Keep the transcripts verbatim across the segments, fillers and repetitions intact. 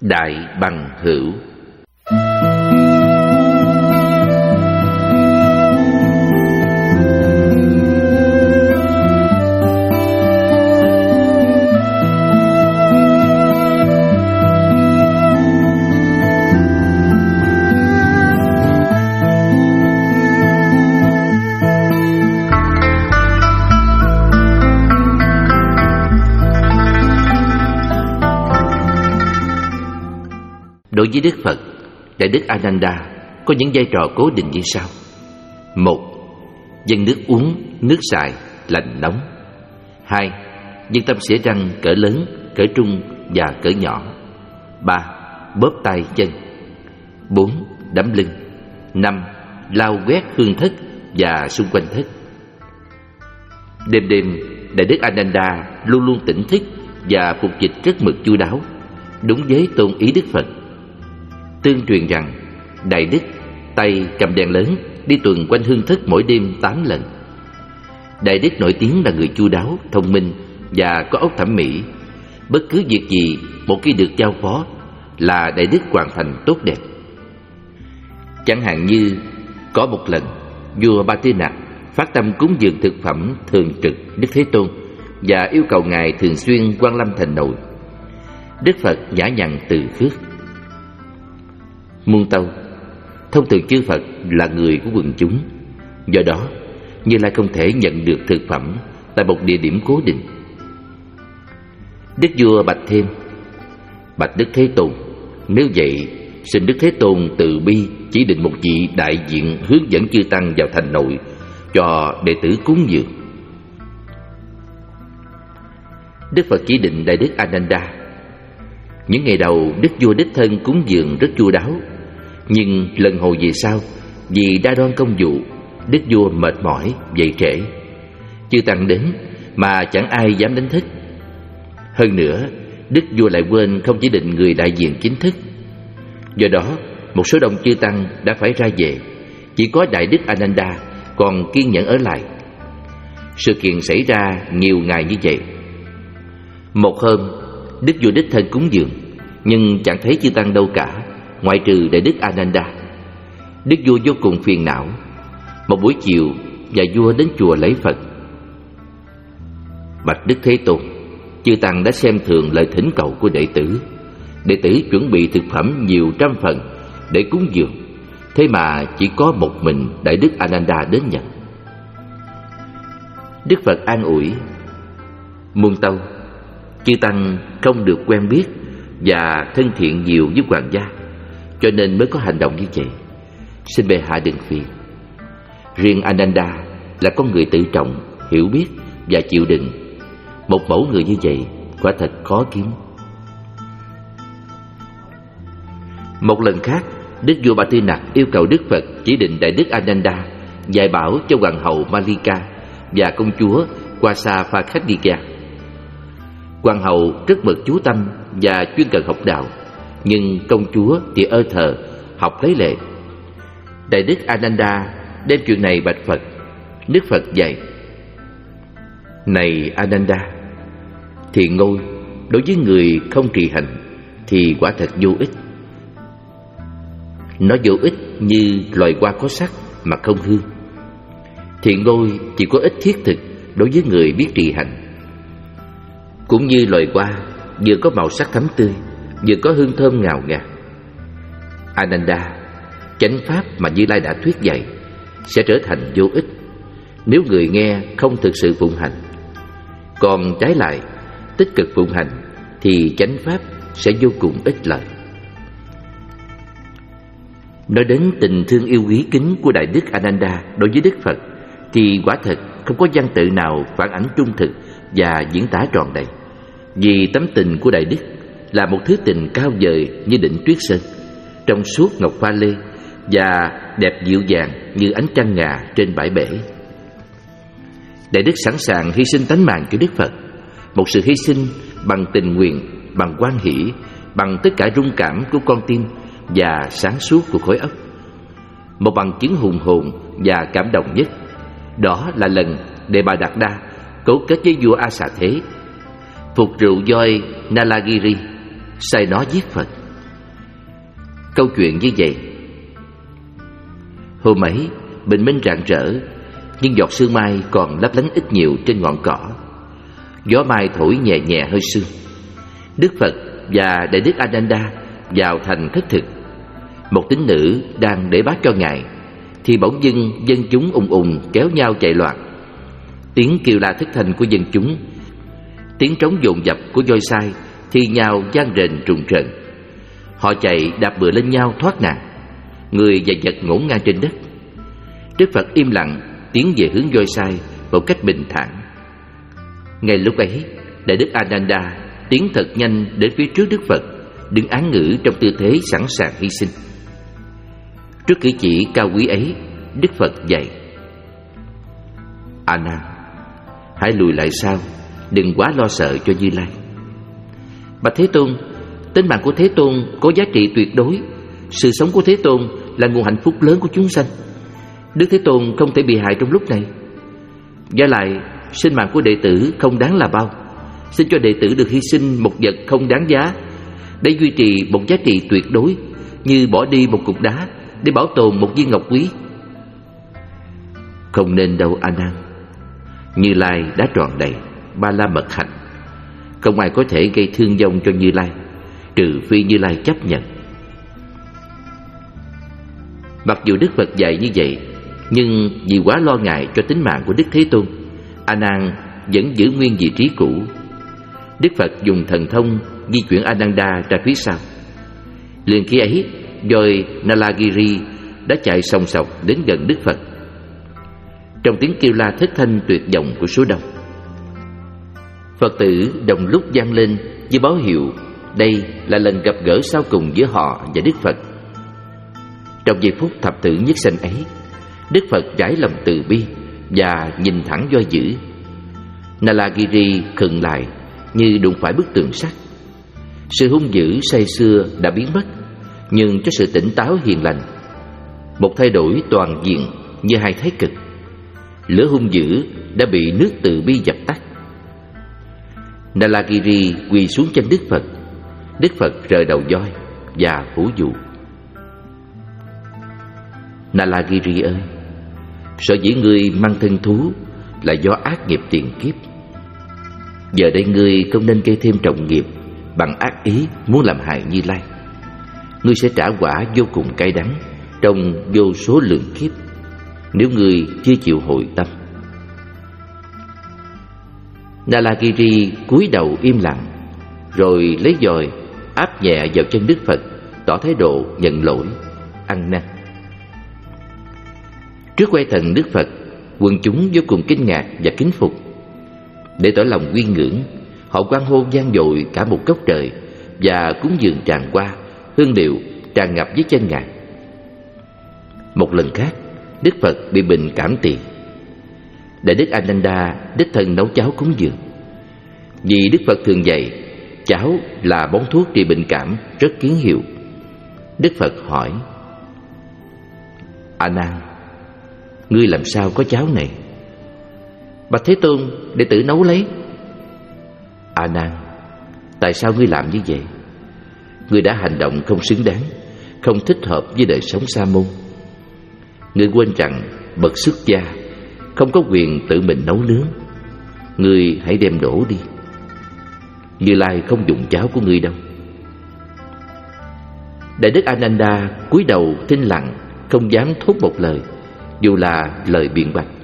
Đại Bằng Hữu. Đối với Đức Phật, Đại Đức A Nan Đa có những vai trò cố định như sau. Một, dâng nước uống, nước xài, lạnh nóng. Hai, dâng tâm xỉa răng cỡ lớn, cỡ trung và cỡ nhỏ. Ba, bóp tay chân. Bốn, đấm lưng. Năm, lau quét hương thất và xung quanh thất. Đêm đêm, Đại Đức A Nan Đa luôn luôn tỉnh thức và phục dịch rất mực chu đáo, đúng với tôn ý Đức Phật. Tương truyền rằng Đại Đức tay cầm đèn lớn đi tuần quanh hương thất mỗi đêm tám lần. Đại Đức nổi tiếng là người chu đáo, thông minh và có óc thẩm mỹ. Bất cứ việc gì một khi được giao phó là Đại Đức hoàn thành tốt đẹp. Chẳng hạn như có một lần vua Ba Tư Nặc phát tâm cúng dường thực phẩm thường trực Đức Thế Tôn và yêu cầu ngài thường xuyên quang lâm thành nội. Đức Phật nhã nhặn từ khước: Muôn tâu, thông thường chư Phật là người của quần chúng, do đó Như Lai không thể nhận được thực phẩm tại một địa điểm cố định. Đức vua bạch thêm: Bạch Đức Thế Tôn, nếu vậy xin Đức Thế Tôn từ bi chỉ định một vị đại diện hướng dẫn chư tăng vào thành nội cho đệ tử cúng dường. Đức Phật chỉ định Đại Đức A Nan Đa. Những ngày đầu Đức vua đích thân cúng dường rất chu đáo, nhưng lần hồi về sau, vì đa đoan công vụ, Đức vua mệt mỏi dậy trễ. Chư tăng đến mà chẳng ai dám đánh thức. Hơn nữa, Đức vua lại quên không chỉ định người đại diện chính thức. Do đó, một số đông chư tăng đã phải ra về, chỉ có Đại Đức A Nan Đa còn kiên nhẫn ở lại. Sự kiện xảy ra nhiều ngày như vậy. Một hôm, Đức vua đích thân cúng dường, nhưng chẳng thấy chư tăng đâu cả, ngoại trừ Đại Đức A Nan Đa. Đức vua vô cùng phiền não. Một buổi chiều, nhà vua đến chùa lễ Phật. Bạch Đức Thế Tôn, chư tăng đã xem thường lời thỉnh cầu của đệ tử. Đệ tử chuẩn bị thực phẩm nhiều trăm phần để cúng dường, thế mà chỉ có một mình Đại Đức A Nan Đa đến nhận. Đức Phật an ủi: Muôn tâu, chư tăng không được quen biết và thân thiện nhiều với hoàng gia, cho nên mới có hành động như vậy. Xin bệ hạ đừng phiền. Riêng A Nan Đa là con người tự trọng, hiểu biết và chịu đựng. Một mẫu người như vậy quả thật khó kiếm. Một lần khác, Đức vua Ba Tư Nặc yêu cầu Đức Phật chỉ định Đại Đức A Nan Đa dạy bảo cho hoàng hậu Malika và công chúa Quasaphakhadika. Hoàng hậu rất mực chú tâm và chuyên cần học đạo, nhưng công chúa thì ơ thờ, học lấy lệ. Đại Đức A Nan Đa đem chuyện này bạch Phật. Đức Phật dạy: Này A Nan Đa, thiền ngôi đối với người không trì hành thì quả thật vô ích. Nó vô ích như loài hoa có sắc mà không hương. Thiền ngôi chỉ có ích thiết thực đối với người biết trì hành. Cũng như loài hoa vừa có màu sắc thắm tươi, vừa có hương thơm ngào ngạt. A Nan Đa, chánh pháp mà Như Lai đã thuyết dạy sẽ trở thành vô ích nếu người nghe không thực sự phụng hành. Còn trái lại, tích cực phụng hành thì chánh pháp sẽ vô cùng ích lợi. Nói đến tình thương yêu quý kính của Đại Đức A Nan Đa đối với Đức Phật thì quả thật không có văn tự nào phản ánh trung thực và diễn tả tròn đầy. Vì tấm tình của Đại Đức là một thứ tình cao vời như đỉnh tuyết sơn, trong suốt ngọc pha lê và đẹp dịu dàng như ánh trăng ngà trên bãi bể. Đại Đức sẵn sàng hy sinh tánh mạng cho Đức Phật, một sự hy sinh bằng tình nguyện, bằng hoan hỷ, bằng tất cả rung cảm của con tim và sáng suốt của khối óc. Một bằng chứng hùng hồn và cảm động nhất, đó là lần Đề Bà Đạt Đa cấu kết với vua A Xà Thế, phục rượu voi Nalagiri, sai nó giết Phật. Câu chuyện như vậy. Hôm ấy bình minh rạng rỡ, nhưng giọt sương mai còn lấp lánh ít nhiều trên ngọn cỏ. Gió mai thổi nhẹ nhẹ hơi sương. Đức Phật và Đại Đức A Nan Đa vào thành khất thực. Một tín nữ đang để bát cho Ngài thì bỗng dưng dân chúng ùng ùng kéo nhau chạy loạn. Tiếng kêu la thất thanh của dân chúng, tiếng trống dồn dập của voi sai thi nhau vang rền trùng trợn. Họ chạy đạp bừa lên nhau thoát nạn. Người và vật ngổn ngang trên đất. Đức Phật im lặng tiến về hướng voi sai một cách bình thản. Ngay lúc ấy, Đại Đức A Nan Đa tiến thật nhanh đến phía trước Đức Phật, đứng án ngữ trong tư thế sẵn sàng hy sinh. Trước cử chỉ cao quý ấy, Đức Phật dạy: A Nan, hãy lùi lại sau, đừng quá lo sợ cho Như Lai. Bạch Thế Tôn, tính mạng của Thế Tôn có giá trị tuyệt đối. Sự sống của Thế Tôn là nguồn hạnh phúc lớn của chúng sanh. Đức Thế Tôn không thể bị hại trong lúc này. Và lại, sinh mạng của đệ tử không đáng là bao. Xin cho đệ tử được hy sinh một vật không đáng giá để duy trì một giá trị tuyệt đối, như bỏ đi một cục đá để bảo tồn một viên ngọc quý. Không nên đâu A Nan. Như Lai đã tròn đầy ba la mật hạnh, không ai có thể gây thương vong cho Như Lai, trừ phi Như Lai chấp nhận. Mặc dù Đức Phật dạy như vậy, nhưng vì quá lo ngại cho tính mạng của Đức Thế Tôn, A Nan vẫn giữ nguyên vị trí cũ. Đức Phật dùng thần thông di chuyển A Nan Đa ra phía sau. Liền khi ấy, voi Nalagiri đã chạy sòng sọc đến gần Đức Phật. Trong tiếng kêu la thất thanh tuyệt vọng của số đông, Phật tử đồng lúc vang lên với báo hiệu đây là lần gặp gỡ sau cùng giữa họ và Đức Phật. Trong giây phút thập tử nhất sanh ấy, Đức Phật trải lòng từ bi và nhìn thẳng voi dữ. Nalagiri khựng lại như đụng phải bức tường sắt. Sự hung dữ say xưa đã biến mất, nhưng cho sự tỉnh táo hiền lành, một thay đổi toàn diện như hai thái cực. Lửa hung dữ đã bị nước từ bi dập tắt. Nalagiri quỳ xuống chân Đức Phật. Đức Phật rời đầu voi và phủ dụ: Nalagiri ơi, sở dĩ ngươi mang thân thú là do ác nghiệp tiền kiếp. Giờ đây ngươi không nên gây thêm trọng nghiệp bằng ác ý muốn làm hại Như Lai. Ngươi sẽ trả quả vô cùng cay đắng trong vô số lượng kiếp nếu ngươi chưa chịu hồi tâm. Nalagiri cúi đầu im lặng, rồi lấy dòi áp nhẹ vào chân Đức Phật, tỏ thái độ nhận lỗi, ăn năn. Trước quay thần Đức Phật, quần chúng vô cùng kinh ngạc và kính phục. Để tỏ lòng quy ngưỡng, họ hoan hô vang dội cả một góc trời và cúng dường tràn qua, hương liệu tràn ngập dưới chân Ngài. Một lần khác, Đức Phật bị bệnh cảm tỳ. Đại Đức A Nan Đa đích thân nấu cháo cúng dường. Vì Đức Phật thường dạy cháo là bón thuốc trị bệnh cảm rất kiến hiệu. Đức Phật hỏi: A Nan, ngươi làm sao có cháo này? Bạch Thế Tôn, đệ tử nấu lấy. A Nan, tại sao ngươi làm như vậy? Ngươi đã hành động không xứng đáng, không thích hợp với đời sống sa môn. Ngươi quên rằng bậc xuất gia không có quyền tự mình nấu nướng. Ngươi hãy đem đổ đi. Như Lai không dùng cháo của ngươi đâu. Đại Đức A Nan Đa cúi đầu thinh lặng, không dám thốt một lời, dù là lời biện bạch.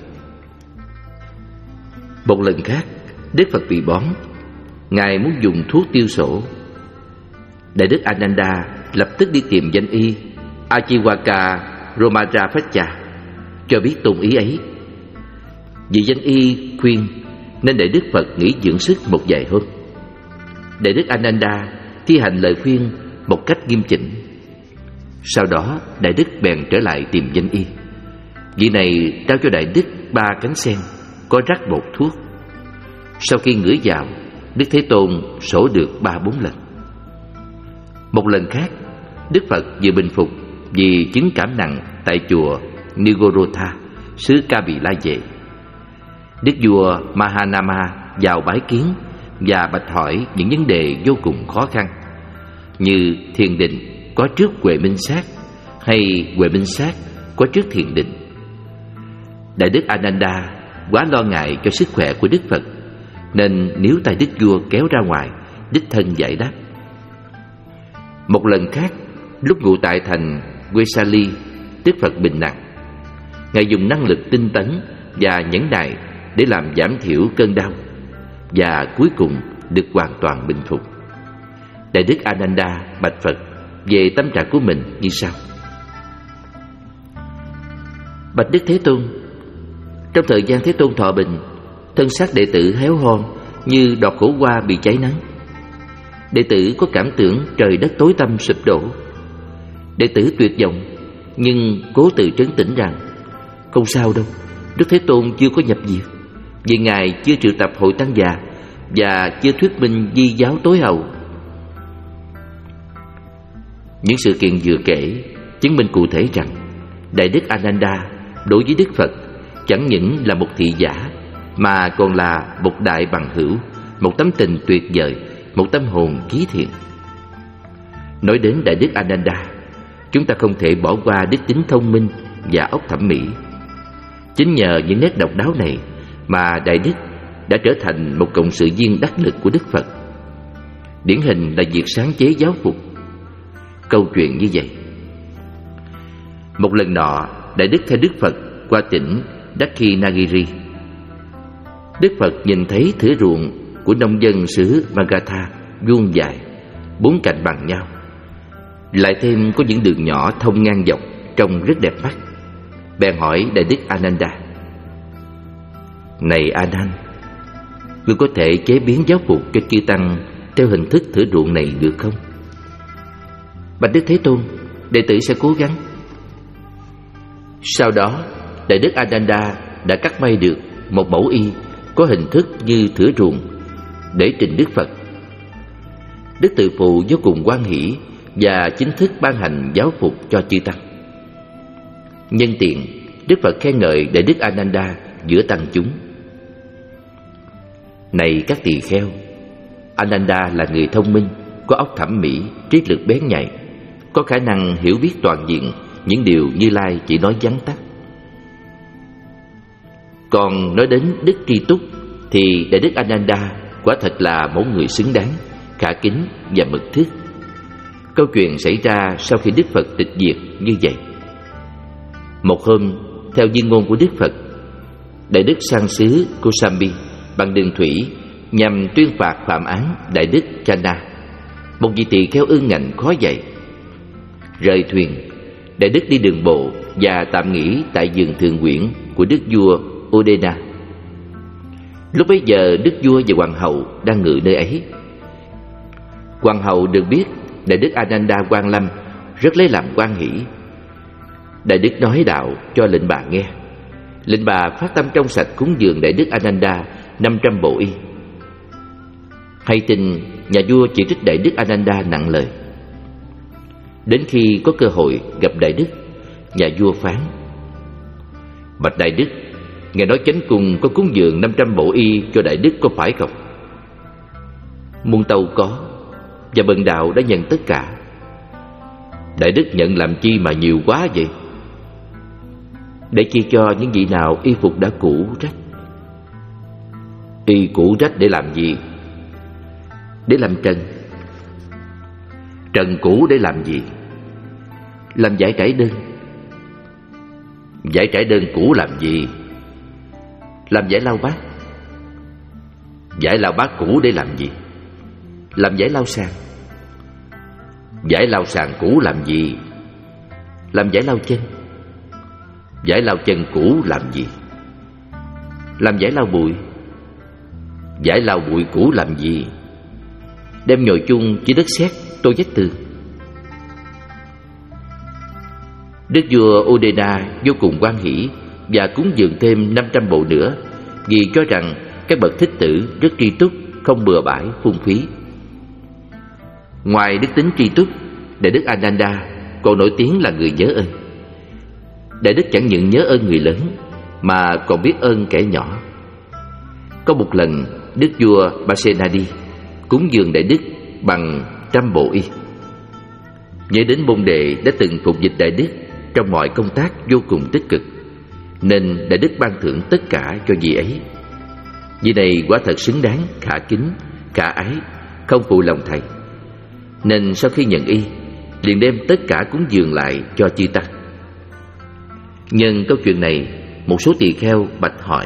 Một lần khác, Đức Phật bị bón. Ngài muốn dùng thuốc tiêu sổ. Đại Đức A Nan Đa lập tức đi tìm danh y Ajiwaka Romajapaccha, cho biết tôn ý ấy. Vì danh y khuyên nên Đại Đức Phật nghỉ dưỡng sức một vài hôm. Đại Đức A Nan Đa thi hành lời khuyên một cách nghiêm chỉnh. Sau đó Đại Đức bèn trở lại tìm danh y. Vị này trao cho Đại Đức ba cánh sen có rắc bột thuốc. Sau khi ngửi vào, Đức Thế Tôn sổ được ba bốn lần. Một lần khác, Đức Phật vừa bình phục vì chứng cảm nặng tại chùa Nigorotha, xứ Ca Bì La Vệ. Đức vua Mahanama vào bái kiến và bạch hỏi những vấn đề vô cùng khó khăn như thiền định, có trước Huệ Minh Sát hay Huệ Minh Sát có trước Thiền Định? Đại đức Ananda quá lo ngại cho sức khỏe của Đức Phật, nên nếu tay đức vua kéo ra ngoài, đích thân giải đáp. Một lần khác, lúc ngụ tại thành Vesali, Đức Phật bệnh nặng. Ngài dùng năng lực tinh tấn và nhẫn nại để làm giảm thiểu cơn đau, và cuối cùng được hoàn toàn bình phục. Đại đức Ananda bạch Phật về tâm trạng của mình như sau: Bạch Đức Thế Tôn, trong thời gian Thế Tôn thọ bình, thân xác đệ tử héo hon như đọt khổ hoa bị cháy nắng. Đệ tử có cảm tưởng trời đất tối tăm sụp đổ. Đệ tử tuyệt vọng, nhưng cố tự trấn tĩnh rằng không sao đâu, Đức Thế Tôn chưa có nhập diệt, vì Ngài chưa triệu tập hội tăng già và chưa thuyết minh di giáo tối hậu. Những sự kiện vừa kể chứng minh cụ thể rằng Đại đức Ananda đối với Đức Phật chẳng những là một thị giả, mà còn là một đại bằng hữu, một tấm tình tuyệt vời, một tâm hồn chí thiện. Nói đến Đại đức Ananda, chúng ta không thể bỏ qua đức tính thông minh và óc thẩm mỹ. Chính nhờ những nét độc đáo này mà Đại đức đã trở thành một cộng sự viên đắc lực của Đức Phật. Điển hình là việc sáng chế giáo phục. Câu chuyện như vậy: một lần nọ, Đại đức theo Đức Phật qua tỉnh Dakshinagiri. Đức Phật nhìn thấy thửa ruộng của nông dân xứ Magadha vuông dài, bốn cạnh bằng nhau, lại thêm có những đường nhỏ thông ngang dọc, trông rất đẹp mắt. Bèn hỏi Đại đức Ananda: Này A Nan, ngươi có thể chế biến giáo phục cho chư tăng theo hình thức thửa ruộng này được không? Bạch Đức Thế Tôn, đệ tử sẽ cố gắng. Sau đó, Đại đức Ananda đã cắt may được một mẫu y có hình thức như thửa ruộng để trình Đức Phật. Đức Từ Phụ vô cùng hoan hỷ và chính thức ban hành giáo phục cho chư tăng. Nhân tiện, Đức Phật khen ngợi Đại đức Ananda giữa tăng chúng: Này các tỳ kheo, Ananda là người thông minh, có óc thẩm mỹ, trí lực bén nhạy, có khả năng hiểu biết toàn diện những điều Như Lai chỉ nói vắn tắt. Còn nói đến đức tri túc thì Đại đức Ananda quả thật là mẫu người xứng đáng, khả kính và mật thước. Câu chuyện xảy ra sau khi Đức Phật tịch diệt như vậy. Một hôm, theo viên ngôn của Đức Phật, Đại đức sang xứ Kosambi bằng đường thủy nhằm tuyên phạt phạm án Đại đức Chana, một vị tỳ kheo ương ngạnh khó dạy. Rời thuyền, Đại đức đi đường bộ và tạm nghỉ tại vườn thượng uyển của đức vua Udena. Lúc bấy giờ đức vua và hoàng hậu đang ngự nơi ấy. Hoàng hậu được biết Đại đức Ananda Quang Lâm rất lấy làm hoan hỷ. Đại đức nói đạo cho lệnh bà nghe. Lệnh bà phát tâm trong sạch cúng dường Đại đức Ananda năm trăm bộ y. Hay tin, nhà vua chỉ trích Đại đức Ananda nặng lời. Đến khi có cơ hội gặp Đại đức, nhà vua phán: Bạch Đại đức, ngài nói chánh cung có cúng dường năm trăm bộ y cho Đại đức có phải không? Muôn tâu có, và bần đạo đã nhận tất cả. Đại đức nhận làm chi mà nhiều quá vậy? Để chia cho những vị nào y phục đã cũ rách. Y cũ rách để làm gì? Để làm trần. Trần cũ để làm gì? Làm giải trải đơn. Giải trải đơn cũ làm gì? Làm giải lau bát. Giải lau bát cũ để làm gì? Làm giải lau sàn. Giải lau sàn cũ làm gì? Làm giải lau chân. Giải lau chân cũ làm gì? Làm giải lau bụi. Giải lau bụi cũ làm gì? Đem nhồi chung chỉ đất sét tô vách tường. Đức vua Udena vô cùng hoan hỷ và cúng dường thêm năm trăm bộ nữa, vì cho rằng các bậc thích tử rất tri túc, không bừa bãi phung phí. Ngoài đức tính tri túc, Đại đức Ananda còn nổi tiếng là người nhớ ơn. Đại đức chẳng những nhớ ơn người lớn mà còn biết ơn kẻ nhỏ. Có một lần, đức vua Pasenadi cúng dường Đại đức bằng trăm bộ y. Nhớ đến môn đệ đã từng phục dịch Đại Đức trong mọi công tác vô cùng tích cực, nên Đại Đức ban thưởng tất cả cho vị ấy. Vị này quả thật xứng đáng, khả kính, khả ái, không phụ lòng thầy. Nên sau khi nhận y, liền đem tất cả cúng dường lại cho chư tăng. Nhân câu chuyện này, một số tỳ kheo bạch hỏi: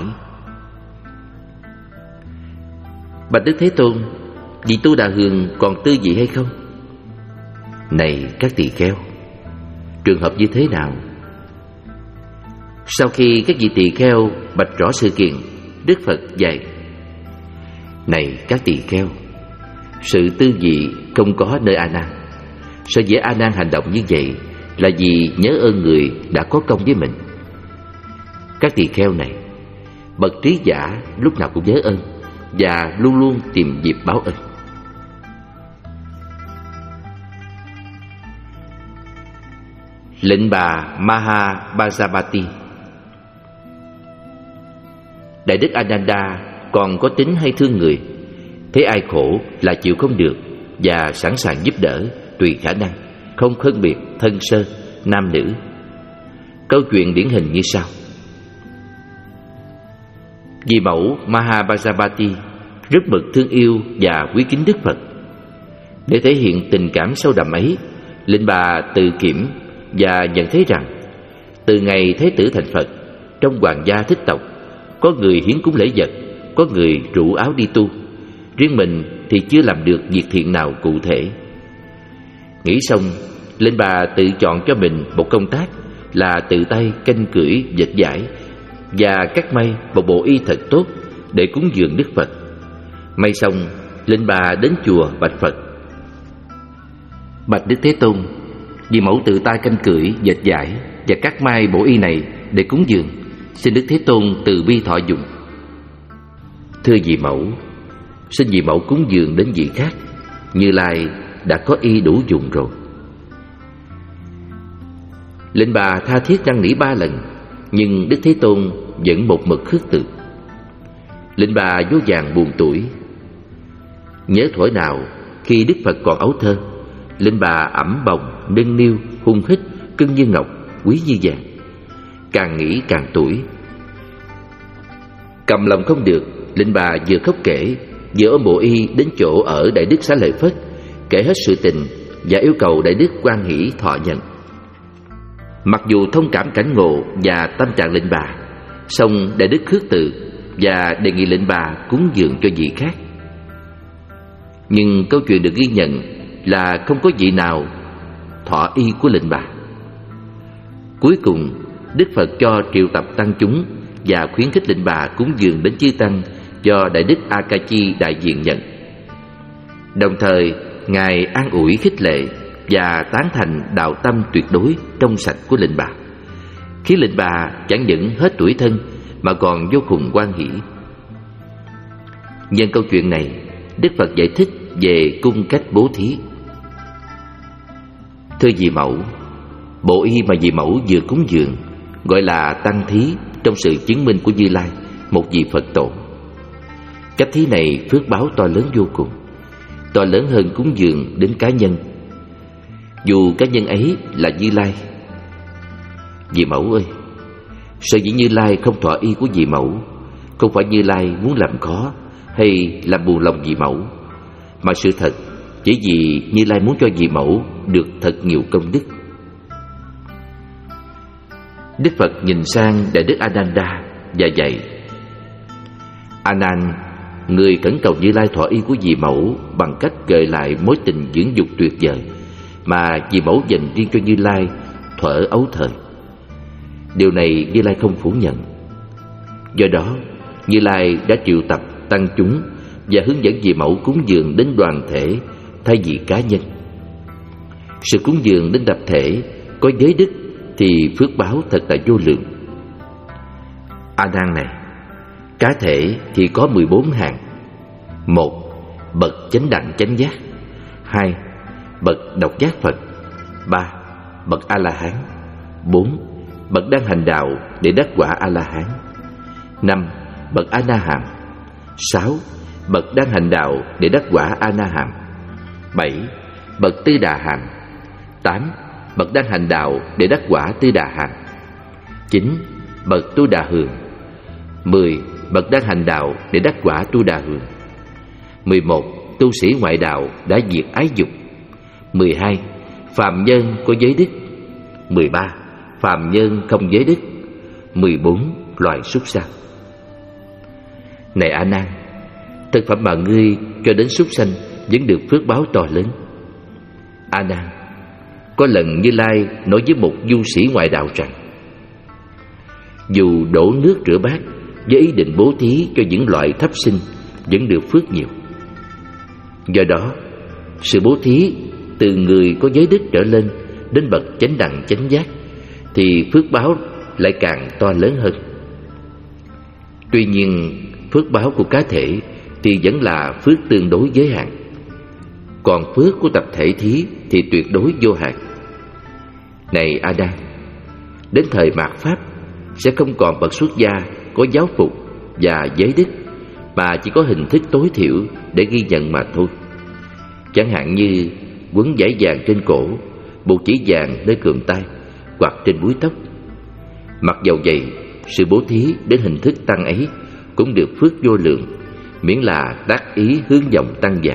Bạch Đức Thế Tôn, vị Tu Đà Hường còn tư gì hay không? Này các tỳ kheo, trường hợp như thế nào? Sau khi các vị tỳ kheo bạch rõ sự kiện, Đức Phật dạy: Này các tỳ kheo, sự tư vị không có nơi A Nan. Sở dĩ A Nan hành động như vậy là vì nhớ ơn người đã có công với mình. Các tỳ kheo này, bậc trí giả lúc nào cũng nhớ ơn và luôn luôn tìm dịp báo ơn. Lệnh bà Mahabhajapati. Đại Đức Ananda còn có tính hay thương người, thấy ai khổ là chịu không được và sẵn sàng giúp đỡ tùy khả năng, không phân biệt thân sơ, nam nữ. Câu chuyện điển hình như sau. Vị mẫu Mahabhajapati rất mực thương yêu và quý kính Đức Phật. Để thể hiện tình cảm sâu đậm ấy, lệnh bà tự kiểm và nhận thấy rằng từ ngày Thế tử thành Phật, trong hoàng gia thích tộc, có người hiến cúng lễ vật, có người rủ áo đi tu. Riêng mình thì chưa làm được việc thiện nào cụ thể. Nghĩ xong, lệnh bà tự chọn cho mình một công tác là tự tay canh cưỡi vật vải và cắt may một bộ y thật tốt để cúng dường Đức Phật. May xong, lệnh bà đến chùa bạch Phật: Bạch Đức Thế Tôn, vì mẫu tự tay canh cưỡi dệt vải và cắt may bộ y này để cúng dường, xin Đức Thế Tôn từ bi thọ dụng. Thưa vị mẫu, xin vị mẫu cúng dường đến vị khác, Như Lai đã có y đủ dùng rồi. Lệnh bà tha thiết năn nỉ ba lần, nhưng Đức Thế Tôn vẫn một mực khước từ. Lệnh bà vô vàng buồn tuổi. Nhớ thuở nào khi Đức Phật còn ấu thơ, lệnh bà ẵm bồng, nâng niu, hung hít, cưng như ngọc, quý như vàng. Càng nghĩ càng tuổi. Cầm lòng không được, lệnh bà vừa khóc kể, vừa ôm bộ y đến chỗ ở Đại Đức Xá Lợi Phất, kể hết sự tình và yêu cầu Đại Đức hoan hỷ thọ nhận. Mặc dù thông cảm cảnh ngộ và tâm trạng lệnh bà, song Đại Đức khước từ và đề nghị lệnh bà cúng dường cho vị khác. Nhưng câu chuyện được ghi nhận là không có vị nào thọ y của lệnh bà. Cuối cùng, Đức Phật cho triệu tập tăng chúng và khuyến khích lệnh bà cúng dường đến chư tăng do Đại Đức A Ca Chi đại diện nhận. Đồng thời, Ngài an ủi khích lệ và tán thành đạo tâm tuyệt đối trong sạch của lệnh bà, khiến lệnh bà chẳng những hết tuổi thân mà còn vô cùng hoan hỷ. Nhân câu chuyện này, Đức Phật giải thích về cung cách bố thí. Thưa vị mẫu, bộ y mà vị mẫu vừa cúng dường gọi là tăng thí trong sự chứng minh của Như Lai, một vị Phật tổ. Cách thí này phước báo to lớn vô cùng, to lớn hơn cúng dường đến cá nhân, dù cá nhân ấy là Như Lai. Vị mẫu ơi, sở dĩ Như Lai không thọ y của vị mẫu, không phải Như Lai muốn làm khó hay làm buồn lòng vị mẫu, mà sự thật chỉ vì Như Lai muốn cho vị mẫu được thật nhiều công đức. Đức Phật nhìn sang Đại Đức Ananda và dạy: A Nan, người khẩn cầu Như Lai thọ y của vị mẫu bằng cách gợi lại mối tình dưỡng dục tuyệt vời mà vị mẫu dành riêng cho Như Lai thuở ấu thời. Điều này Như Lai không phủ nhận. Do đó, Như Lai đã triệu tập tăng chúng và hướng dẫn vị mẫu cúng dường đến đoàn thể thay vì cá nhân. Sự cúng dường đến tập thể có giới đức thì phước báo thật là vô lượng. A Nan này, cá thể thì có mười bốn hạng. Một, bậc chánh đẳng chánh giác. Hai, bậc độc giác Phật. Ba, bậc A La Hán. Bốn, bậc đang hành đạo để đắc quả A La Hán. Năm, bậc A Na Hàm. Sáu, bậc đang hành đạo để đắc quả A Na Hàm. Bảy, bậc Tư Đà Hàm. Tám, bậc đang hành đạo để đắc quả Tư Đà Hàm. Chín, bậc Tu Đà Hường. Mười, bậc đang hành đạo để đắc quả Tu Đà Hường. Mười một, tu sĩ ngoại đạo đã diệt ái dục. Mười hai, phàm nhân có giới đức. Mười ba, phàm nhân không giới đức. Mười bốn, loài súc sanh. Này A Nan, thực phẩm mà ngươi cho đến súc sanh vẫn được phước báo to lớn. A Nan, có lần Như Lai nói với một du sĩ ngoại đạo rằng, dù đổ nước rửa bát với ý định bố thí cho những loại thấp sinh vẫn được phước nhiều. Do đó, sự bố thí từ người có giới đức trở lên đến bậc chánh đẳng chánh giác thì phước báo lại càng to lớn hơn. Tuy nhiên, phước báo của cá thể thì vẫn là phước tương đối giới hạn, còn phước của tập thể thí thì tuyệt đối vô hạn. Này A Nan, đến thời mạt Pháp sẽ không còn bậc xuất gia có giáo phục và giới đức, mà chỉ có hình thức tối thiểu để ghi nhận mà thôi. Chẳng hạn như quấn dải vàng trên cổ, buộc chỉ vàng nơi cườm tay hoặc trên búi tóc. Mặc dầu vậy, sự bố thí đến hình thức tăng ấy cũng được phước vô lượng, miễn là tác ý hướng vọng tăng già.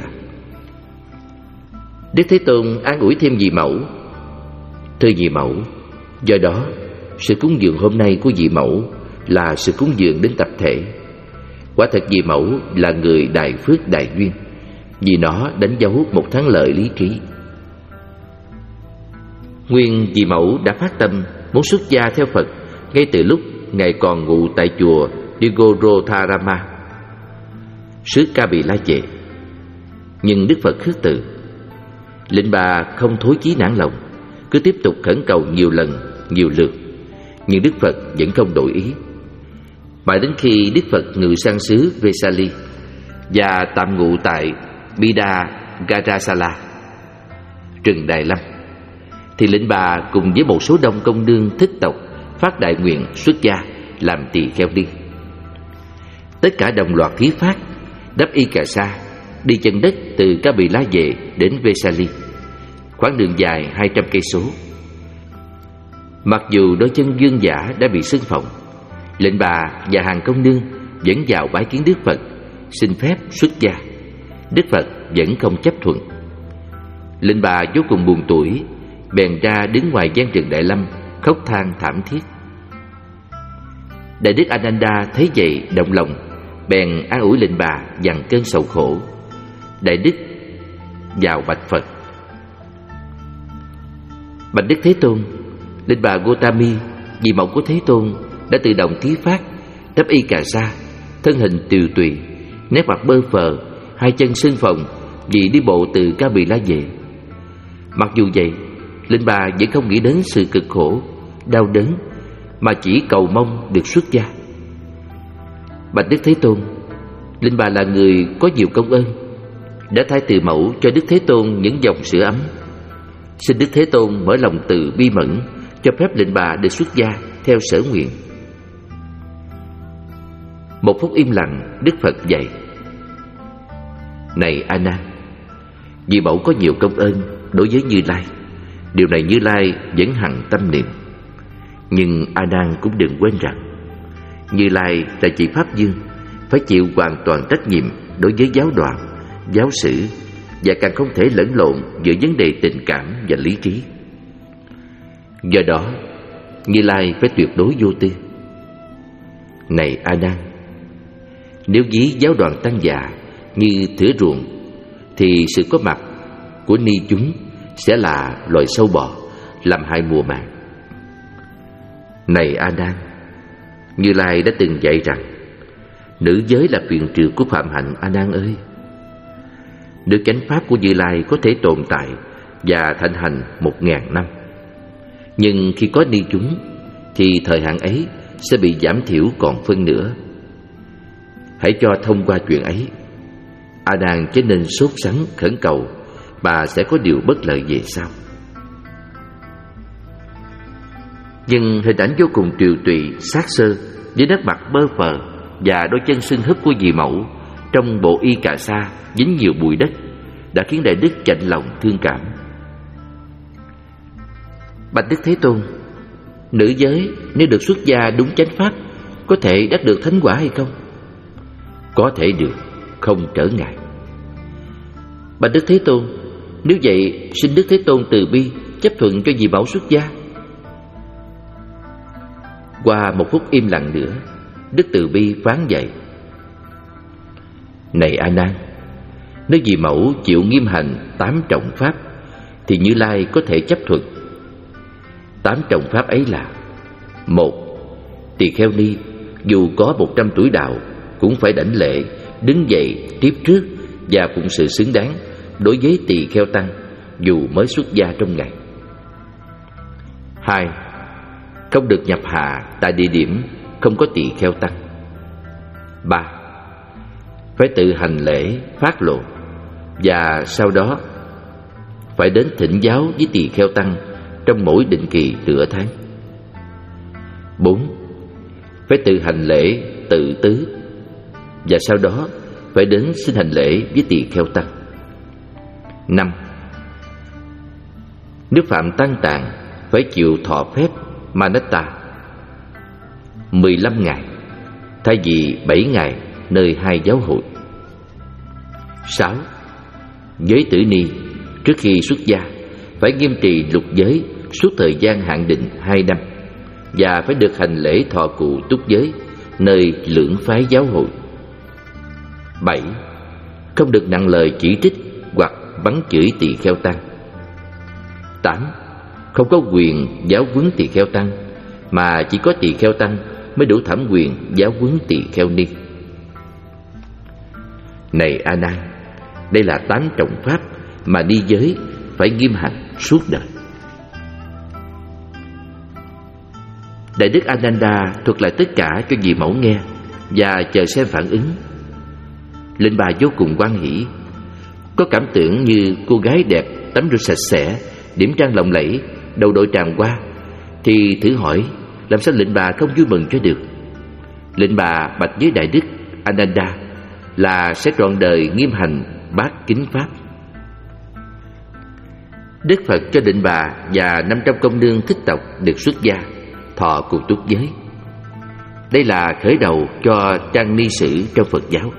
Đức Thế Tôn an ủi thêm vị mẫu: thưa vị mẫu, do đó sự cúng dường hôm nay của vị mẫu là sự cúng dường đến tập thể. Quả thật vị mẫu là người đại phước đại duyên, vì nó đánh dấu một thắng lợi lý trí. Nguyên vị mẫu đã phát tâm muốn xuất gia theo Phật ngay từ lúc Ngài còn ngụ tại chùa Nigorodharama, xứ Ca Bì La Vệ. Nhưng Đức Phật khước từ. Lệnh bà không thối chí nản lòng, cứ tiếp tục khẩn cầu nhiều lần, nhiều lượt, nhưng Đức Phật vẫn không đổi ý. Mãi đến khi Đức Phật ngự sang xứ Vesali và tạm ngụ tại Bida Garasala, rừng Đài Lâm, thì lệnh bà cùng với một số đông công nương thích tộc phát đại nguyện xuất gia làm tỳ kheo đi. Tất cả đồng loạt thí phát, đắp y cà sa, đi chân đất từ Ca Bì La Vệ đến Vesali, khoảng đường dài hai trăm cây số. Mặc dù đôi chân dương giả đã bị sưng phồng, lệnh bà và hàng công nương vẫn vào bái kiến Đức Phật, xin phép xuất gia. Đức Phật vẫn không chấp thuận. Lệnh bà vô cùng buồn tủi, bèn ra đứng ngoài gian rừng Đại Lâm khóc than thảm thiết. Đại đức Ananda thấy vậy động lòng, bèn an ủi lệnh bà dằn cơn sầu khổ. Đại đức vào bạch Phật: bạch Đức Thế Tôn, lệnh bà Gotami, vị mẫu của Thế Tôn, đã tự động thí phát, đắp y cà sa, thân hình tiều tụy, nét mặt bơ phờ, hai chân sưng phồng vì đi bộ từ Ca Bì La về. Mặc dù vậy, lệnh bà vẫn không nghĩ đến sự cực khổ, đau đớn, mà chỉ cầu mong được xuất gia. Bạch Đức Thế Tôn, lệnh bà là người có nhiều công ơn, đã thay từ mẫu cho Đức Thế Tôn những dòng sữa ấm. Xin Đức Thế Tôn mở lòng từ bi mẫn, cho phép lệnh bà được xuất gia theo sở nguyện. Một phút im lặng, Đức Phật dạy: này A Nan, vì mẫu có nhiều công ơn đối với Như Lai, điều này Như Lai vẫn hằng tâm niệm. Nhưng A Nan cũng đừng quên rằng Như Lai là vị Pháp Dương, phải chịu hoàn toàn trách nhiệm đối với giáo đoàn, giáo sử, và càng không thể lẫn lộn giữa vấn đề tình cảm và lý trí. Do đó, Như Lai phải tuyệt đối vô tư. Này A Nan, nếu ví giáo đoàn tăng già như thửa ruộng, thì sự có mặt của ni chúng sẽ là loài sâu bọ làm hại mùa màng. Này A Nan, Như Lai đã từng dạy rằng nữ giới là quyền trừ của phạm hạnh. A Nan ơi, nếu chánh pháp của Như Lai có thể tồn tại và thịnh hành một ngàn năm, nhưng khi có ni chúng thì thời hạn ấy sẽ bị giảm thiểu còn phân nửa. Hãy cho thông qua chuyện ấy, A Nan trở nên sốt sắng khẩn cầu, bà sẽ có điều bất lợi về sau. Nhưng hình ảnh vô cùng tiều tụy, xác xơ, với nét mặt bơ phờ và đôi chân sưng húp của dì mẫu trong bộ y cà sa dính nhiều bụi đất đã khiến đại đức chạnh lòng thương cảm. Bạch Đức Thế Tôn, nữ giới nếu được xuất gia đúng chánh pháp có thể đắc được thánh quả hay không? Có thể được, không trở ngại. Bạch Đức Thế Tôn, nếu vậy xin Đức Thế Tôn từ bi chấp thuận cho dì mẫu xuất gia. Qua một phút im lặng nữa, Đức Từ Bi phán dạy: Này A Nan, nếu dì mẫu chịu nghiêm hành tám trọng pháp thì Như Lai có thể chấp thuận. Tám trọng pháp ấy là: một, tỳ kheo ni dù có một trăm tuổi đạo cũng phải đảnh lễ, đứng dậy tiếp trước và phụng sự xứng đáng đối với tỳ kheo tăng dù mới xuất gia trong ngày. Hai, không được nhập hạ tại địa điểm không có tỳ kheo tăng. Ba, phải tự hành lễ phát lộ và sau đó phải đến thỉnh giáo với tỳ kheo tăng trong mỗi định kỳ nửa tháng. Bốn, phải tự hành lễ tự tứ và sau đó phải đến xin hành lễ với tỳ kheo tăng. Năm, nếu phạm tăng tạng phải chịu thọ phép Manatta mười lăm ngày thay vì bảy ngày nơi hai giáo hội. Sáu, giới tử ni trước khi xuất gia phải nghiêm trì lục giới suốt thời gian hạn định hai năm và phải được hành lễ thọ cụ túc giới nơi lưỡng phái giáo hội. Bảy, không được nặng lời chỉ trích hoặc bắn chửi tỳ kheo tăng. Tám, không có quyền giáo huấn tỳ kheo tăng mà chỉ có tỳ kheo tăng mới đủ thẩm quyền giáo huấn tỳ kheo ni. Này A Nan, đây là tám trọng pháp mà ni giới phải nghiêm hành suốt đời. Đại đức Ananda thuật lại tất cả cho dì mẫu nghe và chờ xem phản ứng. Linh bà vô cùng hoan hỷ, có cảm tưởng như cô gái đẹp tắm rửa sạch sẽ, điểm trang lộng lẫy, đầu đội tràng hoa, thì thử hỏi làm sao lệnh bà không vui mừng cho được. Lệnh bà bạch với đại đức Ananda là sẽ trọn đời nghiêm hành bát kính pháp. Đức Phật cho định bà và năm trăm công nương thích tộc được xuất gia thọ cụ túc giới. Đây là khởi đầu cho trang ni sử trong Phật giáo.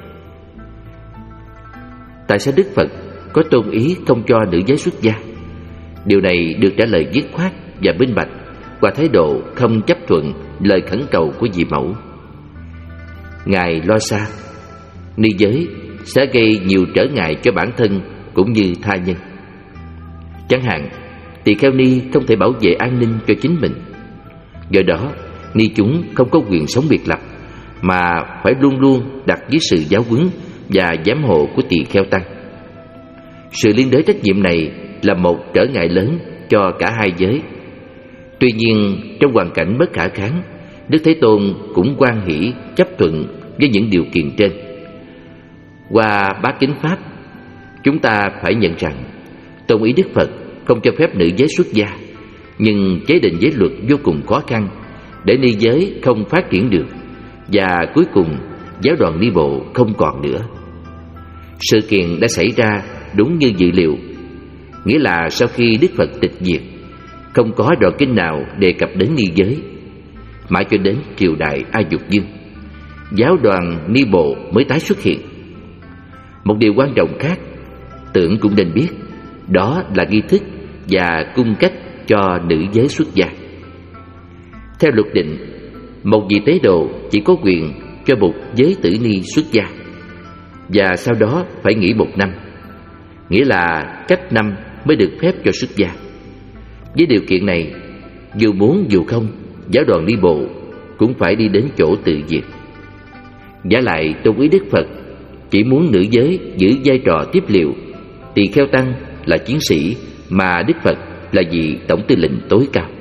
Tại sao Đức Phật có tôn ý không cho nữ giới xuất gia? Điều này được trả lời dứt khoát và minh bạch qua thái độ không chấp thuận lời khẩn cầu của dì mẫu. Ngài lo xa ni giới sẽ gây nhiều trở ngại cho bản thân cũng như tha nhân. Chẳng hạn, tỳ kheo ni không thể bảo vệ an ninh cho chính mình. Do đó, ni chúng không có quyền sống biệt lập mà phải luôn luôn đặt dưới sự giáo huấn và giám hộ của tỳ kheo tăng. Sự liên đới trách nhiệm này là một trở ngại lớn cho cả hai giới. Tuy nhiên, trong hoàn cảnh bất khả kháng, Đức Thế Tôn cũng hoan hỷ chấp thuận với những điều kiện trên. Qua bát kính pháp, chúng ta phải nhận rằng tôn ý Đức Phật không cho phép nữ giới xuất gia, nhưng chế định giới luật vô cùng khó khăn để ni giới không phát triển được, và cuối cùng giáo đoàn ni bộ không còn nữa. Sự kiện đã xảy ra đúng như dự liệu, nghĩa là sau khi Đức Phật tịch diệt, không có đoạn kinh nào đề cập đến ni giới. Mãi cho đến triều đại A Dục Dương, giáo đoàn ni bộ mới tái xuất hiện. Một điều quan trọng khác tưởng cũng nên biết, đó là nghi thức và cung cách cho nữ giới xuất gia. Theo luật định, một vị tế độ chỉ có quyền cho một giới tử ni xuất gia, và sau đó phải nghỉ một năm, nghĩa là cách năm mới được phép cho xuất gia. Với điều kiện này, dù muốn dù không, giáo đoàn ni bộ cũng phải đi đến chỗ tự diệt. Giả lại tôn ý Đức Phật chỉ muốn nữ giới giữ vai trò tiếp liệu, tỳ kheo tăng là chiến sĩ, mà Đức Phật là vị tổng tư lệnh tối cao.